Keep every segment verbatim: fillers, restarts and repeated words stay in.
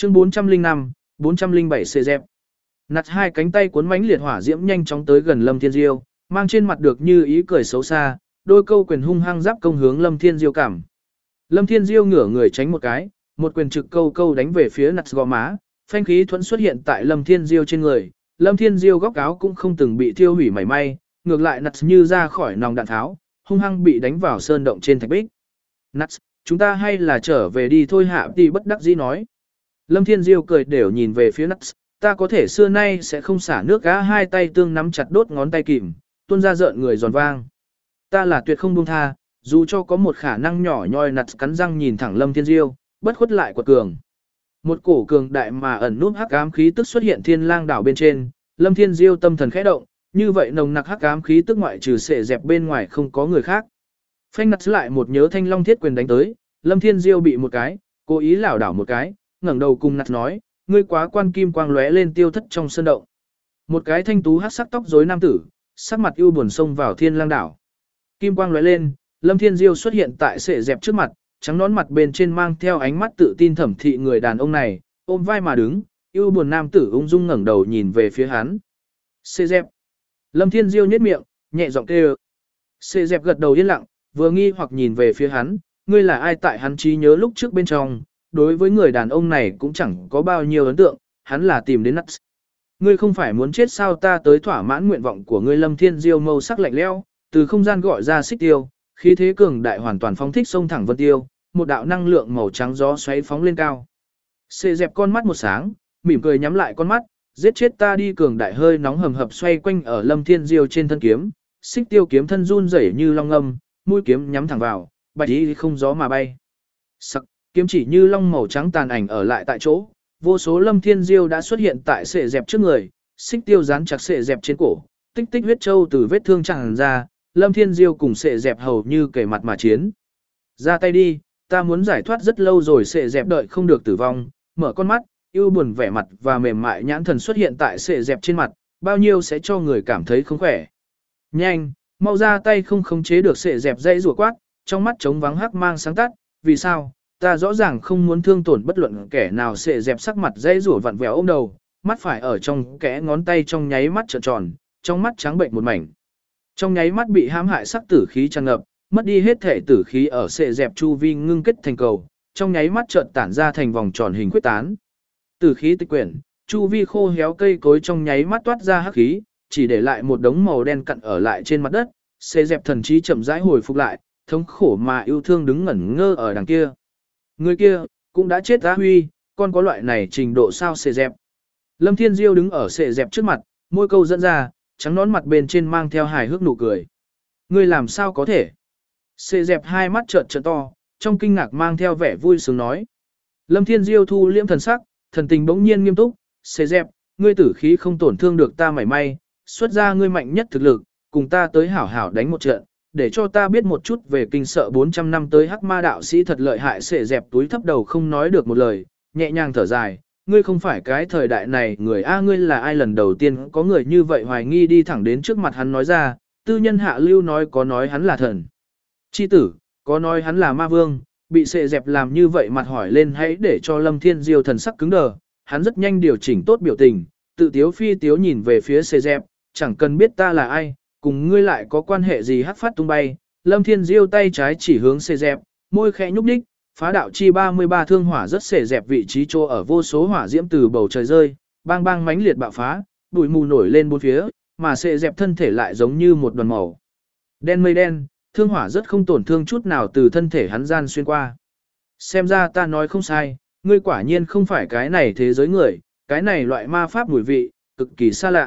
Chương bốn trăm linh năm, bốn trăm linh bảy xê dẹp. Nặt hai cánh tay cuốn mãnh liệt hỏa diễm nhanh chóng tới gần Lâm Thiên Diêu, mang trên mặt được như ý cười xấu xa, đôi câu quyền hung hăng giáp công hướng Lâm Thiên Diêu cảm. Lâm Thiên Diêu ngửa người tránh một cái, một quyền trực câu câu đánh về phía nặt gò má, phanh khí thuẫn xuất hiện tại Lâm Thiên Diêu trên người. Lâm Thiên Diêu góc áo cũng không từng bị thiêu hủy mảy may, ngược lại nặt như ra khỏi nòng đạn tháo, hung hăng bị đánh vào sơn động trên thạch bích. Nặt, chúng ta hay là trở về đi thôi, Hạ Tỷ bất đắc dĩ nói. Lâm Thiên Diêu cười đều nhìn về phía nặt, ta có thể xưa nay sẽ không xả nước gã, hai tay tương nắm chặt đốt ngón tay kìm, tuôn ra rợn người giòn vang. Ta là tuyệt không buông tha, dù cho có một khả năng nhỏ nhoi. Nặt cắn răng nhìn thẳng Lâm Thiên Diêu, bất khuất lại quật cường. Một cổ cường đại mà ẩn núp hắc ám khí tức xuất hiện Thiên Lang đảo bên trên, Lâm Thiên Diêu tâm thần khẽ động, như vậy nồng nặc hắc ám khí tức ngoại trừ sệ dẹp bên ngoài không có người khác. Phanh nặt lại một nhớ thanh long thiết quyền đánh tới, Lâm Thiên Diêu bị một cái, cố ý lảo đảo một cái, ngẩng đầu cùng nặt nói, ngươi quá quan kim quang lóe lên tiêu thất trong sơn động. Một cái thanh tú hắc sắc tóc rối nam tử, sắc mặt ưu buồn xông vào Thiên Lang đảo. Kim quang lóe lên, Lâm Thiên Diêu xuất hiện tại sệ dẹp trước mặt, trắng nón mặt bên trên mang theo ánh mắt tự tin thẩm thị người đàn ông này, ôm vai mà đứng, ưu buồn nam tử ung dung ngẩng đầu nhìn về phía hắn. Sệ dẹp. Lâm Thiên Diêu nhếch miệng, nhẹ giọng kêu. Sệ dẹp gật đầu yên lặng, vừa nghi hoặc nhìn về phía hắn, ngươi là ai? Tại hắn trí nhớ lúc trước bên trong, đối với người đàn ông này cũng chẳng có bao nhiêu ấn tượng, hắn là tìm đến nặt. Ngươi không phải muốn chết sao? Ta tới thỏa mãn nguyện vọng của ngươi. Lâm Thiên Diêu mâu sắc lạnh lẽo, từ không gian gọi ra xích tiêu, khí thế cường đại hoàn toàn phóng thích xông thẳng vân tiêu, một đạo năng lượng màu trắng gió xoáy phóng lên cao. Xê dẹp con mắt một sáng, mỉm cười nhắm lại con mắt, giết chết ta đi. Cường đại hơi nóng hầm hập xoay quanh ở Lâm Thiên Diêu trên thân kiếm, xích tiêu kiếm thân run rẩy như long ngâm, mũi kiếm nhắm thẳng vào, bạch ý không gió mà bay. Sắc, kiếm chỉ như long màu trắng tàn ảnh ở lại tại chỗ, vô số Lâm Thiên Diêu đã xuất hiện tại sệ dẹp trước người, xích tiêu dán chặt sệ dẹp trên cổ, tích tích huyết châu từ vết thương tràn ra, Lâm Thiên Diêu cùng sệ dẹp hầu như kề mặt mà chiến. Ra tay đi, ta muốn giải thoát rất lâu rồi. Sệ dẹp đợi không được tử vong, mở con mắt, ưu buồn vẻ mặt và mềm mại nhãn thần xuất hiện tại sệ dẹp trên mặt, bao nhiêu sẽ cho người cảm thấy không khỏe. Nhanh, mau ra tay. Không khống chế được sệ dẹp dây rủa quát, trong mắt trống vắng hắc mang sáng tắt, vì sao? Ta rõ ràng không muốn thương tổn bất luận kẻ nào. Sệ dẹp sắc mặt dây rủa vặn vẹo ôm đầu, mắt phải ở trong kẽ ngón tay trong nháy mắt trợn tròn, trong mắt trắng bệnh một mảnh. Trong nháy mắt bị hãm hại sắc tử khí tràn ngập, mất đi hết thể tử khí ở sệ dẹp chu vi ngưng kết thành cầu, trong nháy mắt chợt tản ra thành vòng tròn hình quyết tán. Tử khí tịch quyển, chu vi khô héo cây cối trong nháy mắt toát ra hắc khí, chỉ để lại một đống màu đen cặn ở lại trên mặt đất. Sệ dẹp thần trí chậm rãi hồi phục lại, thống khổ mà yêu thương đứng ngẩn ngơ ở đằng kia. Người kia cũng đã chết á Huy, con có loại này trình độ sao? Sệ dẹp. Lâm Thiên Diêu đứng ở sệ dẹp trước mặt, môi câu dẫn ra, trắng nón mặt bên trên mang theo hài hước nụ cười. Ngươi làm sao có thể? Sệ dẹp hai mắt trợn trợn to, trong kinh ngạc mang theo vẻ vui sướng nói. Lâm Thiên Diêu thu liễm thần sắc, thần tình bỗng nhiên nghiêm túc. Sệ dẹp, ngươi tử khí không tổn thương được ta mảy may, xuất ra ngươi mạnh nhất thực lực, cùng ta tới hảo hảo đánh một trận, để cho ta biết một chút về kinh sợ bốn trăm năm tới hắc ma đạo sĩ thật lợi hại. Sệ dẹp túi thấp đầu không nói được một lời, nhẹ nhàng thở dài. Ngươi không phải cái thời đại này người a, ngươi là ai? Lần đầu tiên có người như vậy hoài nghi, đi thẳng đến trước mặt hắn nói ra, tư nhân hạ lưu nói có nói hắn là thần chi tử, có nói hắn là ma vương. Bị sệ dẹp làm như vậy mặt hỏi lên, hãy để cho Lâm Thiên Diêu thần sắc cứng đờ, hắn rất nhanh điều chỉnh tốt biểu tình, tự tiếu phi tiếu nhìn về phía sệ dẹp, chẳng cần biết ta là ai, cùng ngươi lại có quan hệ gì? Hắc phát tung bay, Lâm Thiên Diêu tay trái chỉ hướng sệ dẹp, môi khẽ nhúc nhích, phá đạo chi ba mươi ba thương hỏa rất sệ dẹp vị trí chỗ ở, vô số hỏa diễm từ bầu trời rơi, bang bang mãnh liệt bạo phá, bụi mù nổi lên bốn phía, mà sệ dẹp thân thể lại giống như một đoàn màu đen mây đen, thương hỏa rất không tổn thương chút nào từ thân thể hắn gian xuyên qua. Xem ra ta nói không sai, ngươi quả nhiên không phải cái này thế giới người, cái này loại ma pháp mùi vị, cực kỳ xa lạ.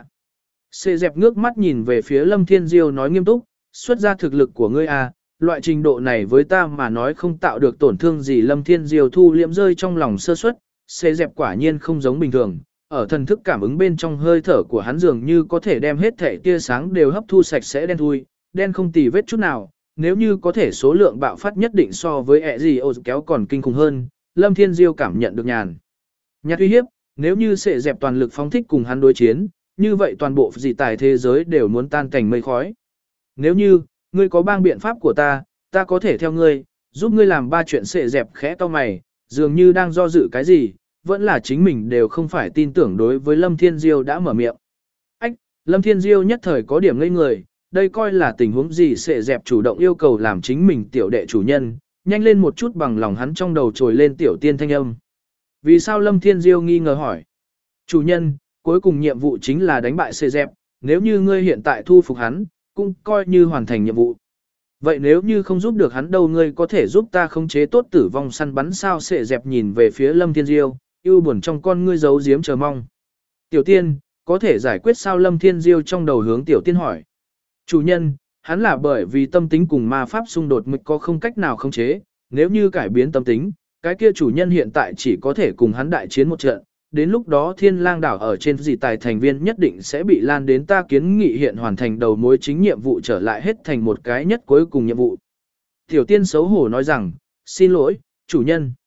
Sệ dẹp ngước mắt nhìn về phía Lâm Thiên Diêu nói nghiêm túc, xuất ra thực lực của ngươi à, loại trình độ này với ta mà nói không tạo được tổn thương gì. Lâm Thiên Diêu thu liễm rơi trong lòng sơ suất, sệ dẹp quả nhiên không giống bình thường, ở thần thức cảm ứng bên trong hơi thở của hắn dường như có thể đem hết thể tia sáng đều hấp thu sạch sẽ, đen thui, đen không tì vết chút nào. Nếu như có thể số lượng bạo phát nhất định so với ẹ gì ô kéo còn kinh khủng hơn, Lâm Thiên Diêu cảm nhận được nhàn nhạt uy hiếp. Nếu như sệ dẹp toàn lực phóng thích cùng hắn đối chiến, như vậy toàn bộ dị tài thế giới đều muốn tan cảnh mây khói. Nếu như ngươi có bang biện pháp của ta, ta có thể theo ngươi, giúp ngươi làm ba chuyện. Sệ dẹp khẽ to mày, dường như đang do dự cái gì, vẫn là chính mình đều không phải tin tưởng đối với Lâm Thiên Diêu đã mở miệng. Ách, Lâm Thiên Diêu nhất thời có điểm ngây người, đây coi là tình huống gì sẽ dẹp chủ động yêu cầu làm chính mình tiểu đệ chủ nhân, nhanh lên một chút bằng lòng hắn trong đầu trồi lên tiểu tiên thanh âm. Vì sao Lâm Thiên Diêu nghi ngờ hỏi? Chủ nhân, cuối cùng nhiệm vụ chính là đánh bại sẽ dẹp, nếu như ngươi hiện tại thu phục hắn, cũng coi như hoàn thành nhiệm vụ. Vậy nếu như không giúp được hắn đâu ngươi có thể giúp ta khống chế tốt tử vong săn bắn sao sẽ dẹp nhìn về phía Lâm Thiên Diêu, yêu buồn trong con ngươi giấu giếm chờ mong. Tiểu tiên, có thể giải quyết sao Lâm Thiên Diêu trong đầu hướng tiểu tiên hỏi. Chủ nhân, hắn là bởi vì tâm tính cùng ma pháp xung đột mới có không cách nào khống chế, nếu như cải biến tâm tính, cái kia chủ nhân hiện tại chỉ có thể cùng hắn đại chiến một trận, đến lúc đó thiên lang đảo ở trên dị tài thành viên nhất định sẽ bị lan đến ta kiến nghị hiện hoàn thành đầu mối chính nhiệm vụ trở lại hết thành một cái nhất cuối cùng nhiệm vụ. Tiểu tiên xấu hổ nói rằng, xin lỗi, chủ nhân.